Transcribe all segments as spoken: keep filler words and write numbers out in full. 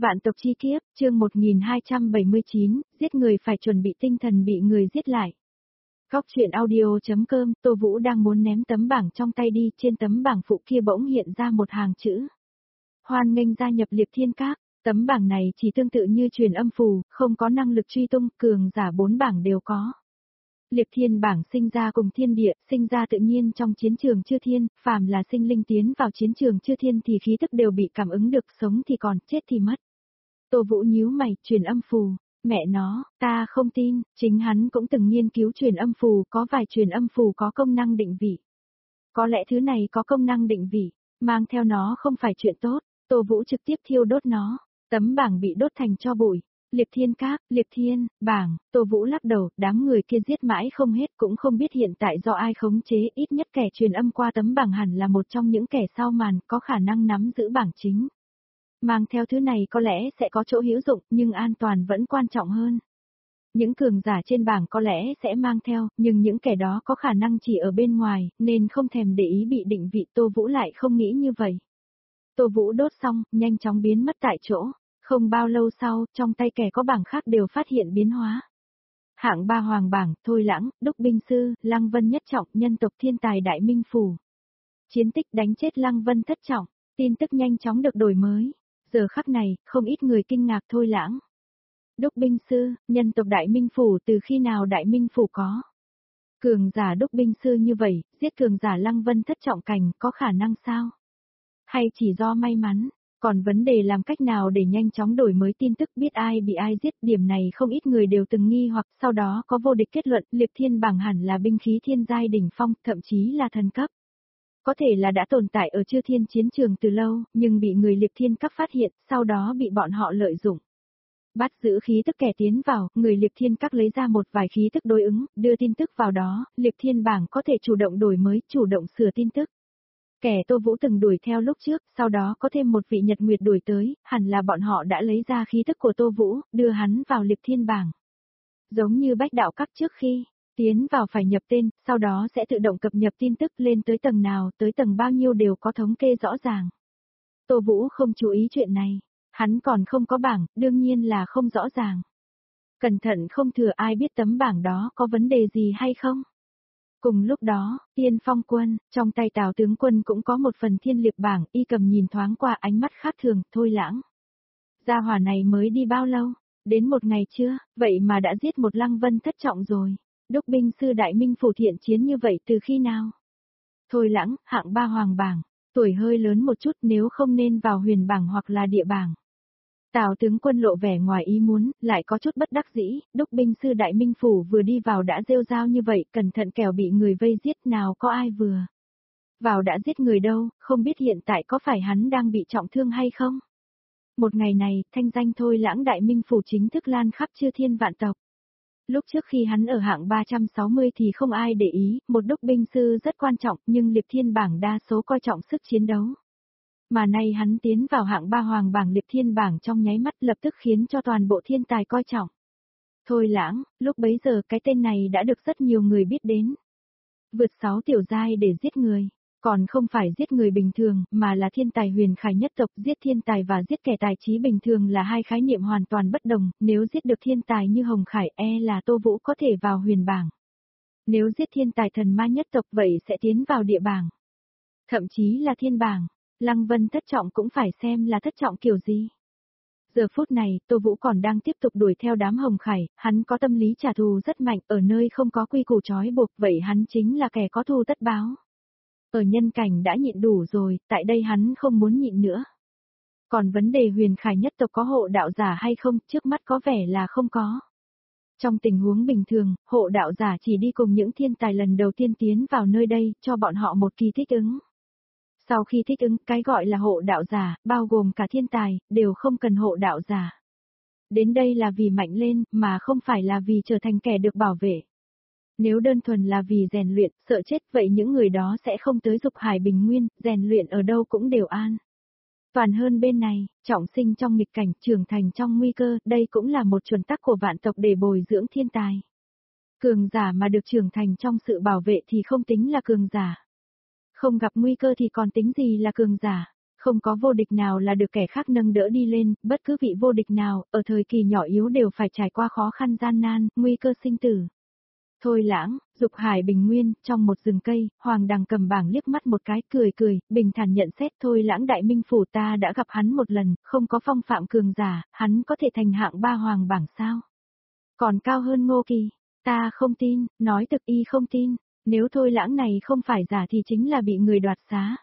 Vạn tộc chi kiếp, chương một nghìn hai trăm bảy mươi chín, giết người phải chuẩn bị tinh thần bị người giết lại. Góc truyện audio.com, Tô Vũ đang muốn ném tấm bảng trong tay đi, trên tấm bảng phụ kia bỗng hiện ra một hàng chữ. Hoan nghênh gia nhập Liệp Thiên Các, tấm bảng này chỉ tương tự như truyền âm phù, không có năng lực truy tung, cường giả bốn bảng đều có. Liệp Thiên bảng sinh ra cùng thiên địa, sinh ra tự nhiên trong chiến trường chư thiên, phàm là sinh linh tiến vào chiến trường chư thiên thì khí tức đều bị cảm ứng được, sống thì còn, chết thì mất. Tô Vũ nhíu mày, truyền âm phù, mẹ nó, ta không tin, chính hắn cũng từng nghiên cứu truyền âm phù, có vài truyền âm phù có công năng định vị. Có lẽ thứ này có công năng định vị, mang theo nó không phải chuyện tốt, Tô Vũ trực tiếp thiêu đốt nó, tấm bảng bị đốt thành tro bụi. Liệp Thiên Các, Liệp Thiên, bảng, Tô Vũ lắc đầu, đám người kia giết mãi không hết cũng không biết hiện tại do ai khống chế, ít nhất kẻ truyền âm qua tấm bảng hẳn là một trong những kẻ sau màn có khả năng nắm giữ bảng chính. Mang theo thứ này có lẽ sẽ có chỗ hữu dụng, nhưng an toàn vẫn quan trọng hơn. Những cường giả trên bảng có lẽ sẽ mang theo, nhưng những kẻ đó có khả năng chỉ ở bên ngoài, nên không thèm để ý bị định vị. Tô Vũ lại không nghĩ như vậy. Tô Vũ đốt xong, nhanh chóng biến mất tại chỗ. Không bao lâu sau, trong tay kẻ có bảng khác đều phát hiện biến hóa. Hạng ba hoàng bảng, Thôi Lãng, Đúc Binh Sư, Lăng Vân Nhất Trọng, nhân tộc thiên tài Đại Minh Phủ. Chiến tích đánh chết Lăng Vân Thất Trọng, tin tức nhanh chóng được đổi mới. Giờ khắc này, không ít người kinh ngạc Thôi Lãng. Đúc Binh Sư, nhân tộc Đại Minh Phủ, từ khi nào Đại Minh Phủ có? Cường giả Đúc Binh Sư như vậy, giết cường giả Lăng Vân Thất Trọng cảnh có khả năng sao? Hay chỉ do may mắn? Còn vấn đề làm cách nào để nhanh chóng đổi mới tin tức biết ai bị ai giết, điểm này không ít người đều từng nghi hoặc sau đó có vô địch kết luận Liệp Thiên bảng hẳn là binh khí thiên giai đỉnh phong, thậm chí là thần cấp. Có thể là đã tồn tại ở chư thiên chiến trường từ lâu, nhưng bị người Liệp Thiên Các phát hiện, sau đó bị bọn họ lợi dụng. Bắt giữ khí tức kẻ tiến vào, người Liệp Thiên Các lấy ra một vài khí tức đối ứng, đưa tin tức vào đó, Liệp Thiên bảng có thể chủ động đổi mới, chủ động sửa tin tức. Kẻ Tô Vũ từng đuổi theo lúc trước, sau đó có thêm một vị Nhật Nguyệt đuổi tới, hẳn là bọn họ đã lấy ra khí tức của Tô Vũ, đưa hắn vào Liệp Thiên bảng. Giống như Bách Đạo Các trước khi tiến vào phải nhập tên, sau đó sẽ tự động cập nhật tin tức lên tới tầng nào, tới tầng bao nhiêu đều có thống kê rõ ràng. Tô Vũ không chú ý chuyện này, hắn còn không có bảng, đương nhiên là không rõ ràng. Cẩn thận không thừa ai biết tấm bảng đó có vấn đề gì hay không. Cùng lúc đó, Tiên Phong Quân, trong tay Tào tướng quân cũng có một phần thiên liệp bảng, y cầm nhìn thoáng qua ánh mắt khác thường, Thôi Lãng. Gia hỏa này mới đi bao lâu? Đến một ngày chưa, vậy mà đã giết một Lăng Vân Thất Trọng rồi. Đúc Binh Sư Đại Minh Phủ thiện chiến như vậy từ khi nào? Thôi Lãng, hạng ba hoàng bảng, tuổi hơi lớn một chút nếu không nên vào huyền bảng hoặc là địa bảng. Tào tướng quân lộ vẻ ngoài ý muốn, lại có chút bất đắc dĩ, Đúc Binh Sư Đại Minh Phủ vừa đi vào đã rêu rao như vậy, cẩn thận kẻo bị người vây giết, nào có ai vừa vào đã giết người đâu, không biết hiện tại có phải hắn đang bị trọng thương hay không? Một ngày này, thanh danh Thôi Lãng Đại Minh Phủ chính thức lan khắp chư thiên vạn tộc. Lúc trước khi hắn ở hạng ba trăm sáu mươi thì không ai để ý, một Đúc Binh Sư rất quan trọng, nhưng Liệp Thiên bảng đa số coi trọng sức chiến đấu. Mà nay hắn tiến vào hạng ba hoàng bảng Liệp Thiên bảng trong nháy mắt lập tức khiến cho toàn bộ thiên tài coi trọng. Thôi Lãng, lúc bấy giờ cái tên này đã được rất nhiều người biết đến. Vượt sáu tiểu giai để giết người, còn không phải giết người bình thường, mà là thiên tài huyền khải nhất tộc. Giết thiên tài và giết kẻ tài trí bình thường là hai khái niệm hoàn toàn bất đồng, nếu giết được thiên tài như Hồng Khải e là Tô Vũ có thể vào huyền bảng. Nếu giết thiên tài thần ma nhất tộc vậy sẽ tiến vào địa bảng. Thậm chí là thiên bảng. Lăng Vân Thất Trọng cũng phải xem là thất trọng kiểu gì. Giờ phút này, Tô Vũ còn đang tiếp tục đuổi theo đám Hồng Khải, hắn có tâm lý trả thù rất mạnh, ở nơi không có quy củ trói buộc, vậy hắn chính là kẻ có thù tất báo. Ở nhân cảnh đã nhịn đủ rồi, tại đây hắn không muốn nhịn nữa. Còn vấn đề huyền khải nhất tộc có hộ đạo giả hay không, trước mắt có vẻ là không có. Trong tình huống bình thường, hộ đạo giả chỉ đi cùng những thiên tài lần đầu tiên tiến vào nơi đây, cho bọn họ một kỳ thích ứng. Sau khi thích ứng, cái gọi là hộ đạo giả, bao gồm cả thiên tài, đều không cần hộ đạo giả. Đến đây là vì mạnh lên, mà không phải là vì trở thành kẻ được bảo vệ. Nếu đơn thuần là vì rèn luyện, sợ chết, vậy những người đó sẽ không tới Dục Hải Bình Nguyên, rèn luyện ở đâu cũng đều an. Toàn hơn bên này, trọng sinh trong nghịch cảnh, trưởng thành trong nguy cơ, đây cũng là một chuẩn tắc của vạn tộc để bồi dưỡng thiên tài. Cường giả mà được trưởng thành trong sự bảo vệ thì không tính là cường giả. Không gặp nguy cơ thì còn tính gì là cường giả. Không có vô địch nào là được kẻ khác nâng đỡ đi lên, bất cứ vị vô địch nào, ở thời kỳ nhỏ yếu đều phải trải qua khó khăn gian nan, nguy cơ sinh tử. Thôi Lãng, Dục Hải Bình Nguyên, trong một rừng cây, Hoàng Đằng cầm bảng liếc mắt một cái, cười cười, bình thản nhận xét. Thôi Lãng đại minh phủ ta đã gặp hắn một lần, không có phong phạm cường giả, hắn có thể thành hạng ba hoàng bảng sao? Còn cao hơn Ngô Kỳ, ta không tin, nói thực y không tin, nếu Thôi Lãng này không phải giả thì chính là bị người đoạt xá.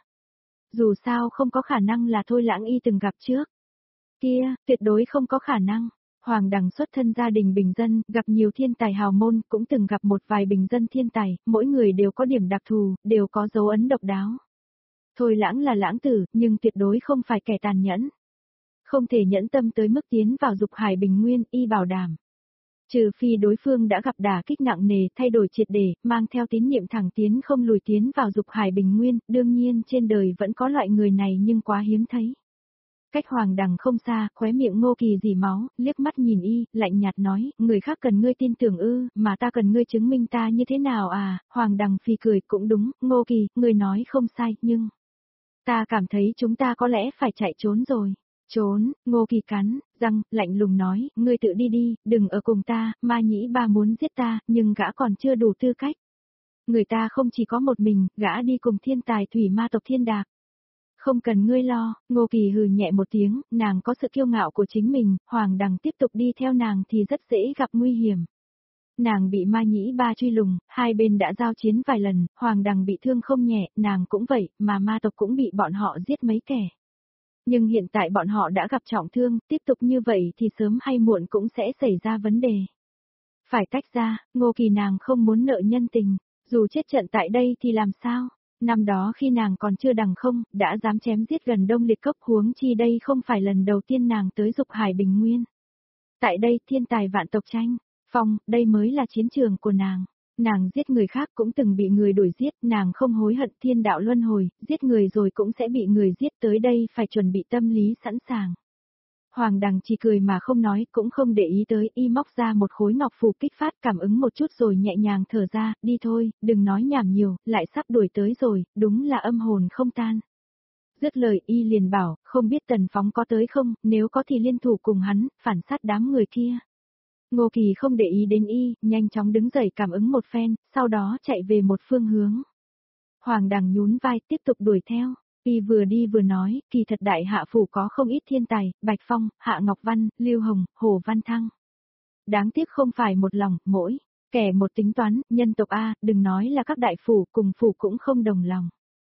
Dù sao không có khả năng là Thôi Lãng y từng gặp trước. Kia, tuyệt đối không có khả năng. Hoàng Đằng xuất thân gia đình bình dân, gặp nhiều thiên tài hào môn, cũng từng gặp một vài bình dân thiên tài, mỗi người đều có điểm đặc thù, đều có dấu ấn độc đáo. Thôi Lãng là lãng tử, nhưng tuyệt đối không phải kẻ tàn nhẫn. Không thể nhẫn tâm tới mức tiến vào Dục Hải Bình Nguyên, y bảo đảm. Trừ phi đối phương đã gặp đả kích nặng nề, thay đổi triệt để, mang theo tín niệm thẳng tiến không lùi tiến vào Dục Hải Bình Nguyên, đương nhiên trên đời vẫn có loại người này nhưng quá hiếm thấy. Cách Hoàng Đằng không xa, khóe miệng Ngô Kỳ dì máu, liếc mắt nhìn y, lạnh nhạt nói, người khác cần ngươi tin tưởng ư, mà ta cần ngươi chứng minh ta như thế nào à, Hoàng Đằng phì cười, cũng đúng, Ngô Kỳ, ngươi nói không sai, nhưng... Ta cảm thấy chúng ta có lẽ phải chạy trốn rồi. Trốn, Ngô Kỳ cắn, răng, lạnh lùng nói, ngươi tự đi đi, đừng ở cùng ta, Ma Nhĩ Ba muốn giết ta, nhưng gã còn chưa đủ tư cách. Người ta không chỉ có một mình, gã đi cùng thiên tài thủy ma tộc Thiên Đạc. Không cần ngươi lo, Ngô Kỳ hừ nhẹ một tiếng, nàng có sự kiêu ngạo của chính mình, Hoàng Đằng tiếp tục đi theo nàng thì rất dễ gặp nguy hiểm. Nàng bị Ma Nhĩ Ba truy lùng, hai bên đã giao chiến vài lần, Hoàng Đằng bị thương không nhẹ, nàng cũng vậy, mà ma tộc cũng bị bọn họ giết mấy kẻ. Nhưng hiện tại bọn họ đã gặp trọng thương, tiếp tục như vậy thì sớm hay muộn cũng sẽ xảy ra vấn đề. Phải tách ra, Ngô Kỳ nàng không muốn nợ nhân tình, dù chết trận tại đây thì làm sao? Năm đó khi nàng còn chưa đằng không, đã dám chém giết gần Đông Liệt Cốc, huống chi đây không phải lần đầu tiên nàng tới Dục Hải Bình Nguyên. Tại đây thiên tài vạn tộc tranh, phong, đây mới là chiến trường của nàng. Nàng giết người khác cũng từng bị người đuổi giết, nàng không hối hận, thiên đạo luân hồi, giết người rồi cũng sẽ bị người giết, tới đây phải chuẩn bị tâm lý sẵn sàng. Hoàng Đằng chỉ cười mà không nói, cũng không để ý tới, y móc ra một khối ngọc phù kích phát cảm ứng một chút rồi nhẹ nhàng thở ra, đi thôi, đừng nói nhảm nhiều, lại sắp đuổi tới rồi, đúng là âm hồn không tan. Dứt lời y liền bảo, không biết Tần Phóng có tới không, nếu có thì liên thủ cùng hắn, phản sát đám người kia. Ngô Kỳ không để ý đến y, nhanh chóng đứng dậy cảm ứng một phen, sau đó chạy về một phương hướng. Hoàng Đằng nhún vai tiếp tục đuổi theo. Y vừa đi vừa nói, kỳ thật đại hạ phủ có không ít thiên tài, Bạch Phong, Hạ Ngọc Văn, Lưu Hồng, Hồ Văn Thăng. Đáng tiếc không phải một lòng, mỗi kẻ một tính toán, nhân tộc A, đừng nói là các đại phủ, cùng phủ cũng không đồng lòng.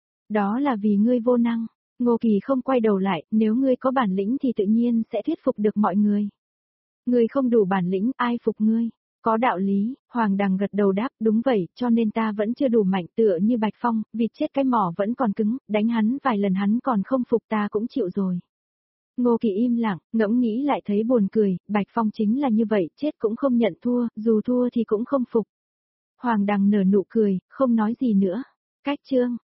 Đó là vì ngươi vô năng, Ngô Kỳ không quay đầu lại, nếu ngươi có bản lĩnh thì tự nhiên sẽ thuyết phục được mọi người. Ngươi không đủ bản lĩnh, ai phục ngươi? Có đạo lý, Hoàng Đằng gật đầu đáp, đúng vậy, cho nên ta vẫn chưa đủ mạnh, tựa như Bạch Phong, vịt chết cái mỏ vẫn còn cứng, đánh hắn vài lần hắn còn không phục ta cũng chịu rồi. Ngô Kỳ im lặng, ngẫm nghĩ lại thấy buồn cười, Bạch Phong chính là như vậy, chết cũng không nhận thua, dù thua thì cũng không phục. Hoàng Đằng nở nụ cười, không nói gì nữa. Cách chương